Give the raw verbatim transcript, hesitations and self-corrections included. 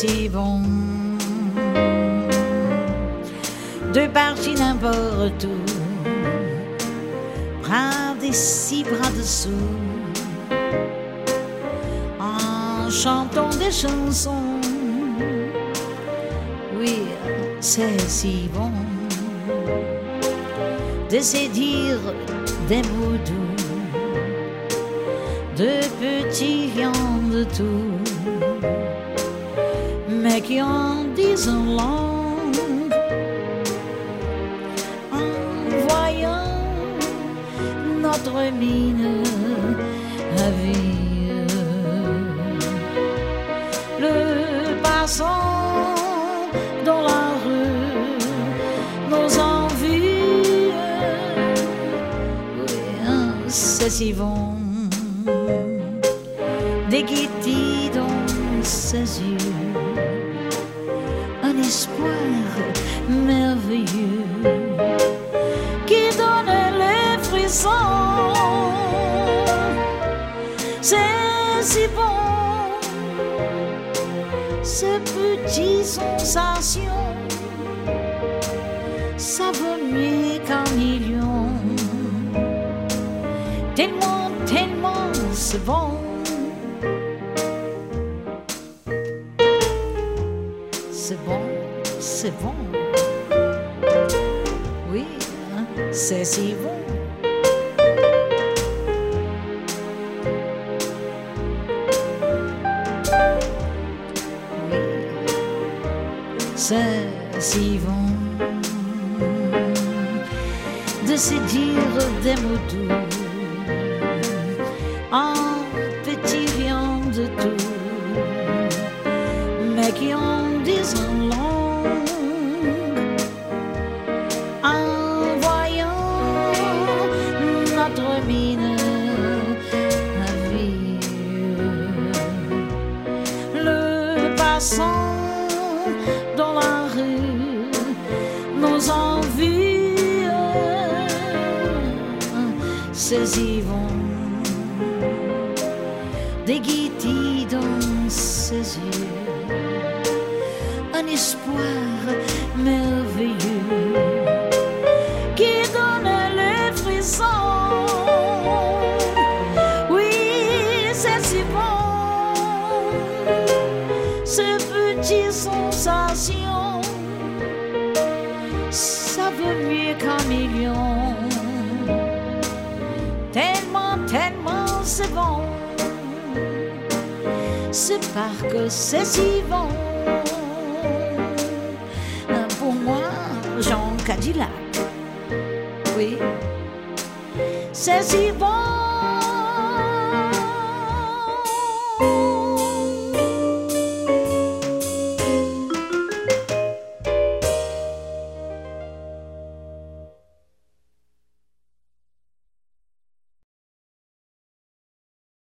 si bon de partir n'importe où, bras d'ici, bras dessous, en chantant des chansons. Oui, c'est si bon de se dire des mots doux, de petits rien de tout, mais qui en disent langue. En voyant notre mine ravie, le passant dans la rue, nos envies, oui, hein, c'est si bon des gaietés dans ses yeux, un espoir merveilleux qui donne les frissons. C'est si bon, ces petites sensations, ça vaut mieux qu'un million. Tellement, tellement c'est bon. C'est bon, c'est bon. Oui, hein, c'est si bon. Oui, c'est si bon de se dire des mots doux, en petit rien de tout, mais qui en disent langue. En voyant notre mine ravie, le passant dans la rue, nos envies, c'est si bon des gaietés dans ses yeux, un espoir merveilleux qui donne les frissons. Oui, c'est si bon, ces petites sensations, ça vaut mieux qu'un million. Tellement, tellement c'est bon, c'est parce que c'est si bon. Pour moi, Jean Cadillac, oui, c'est si bon.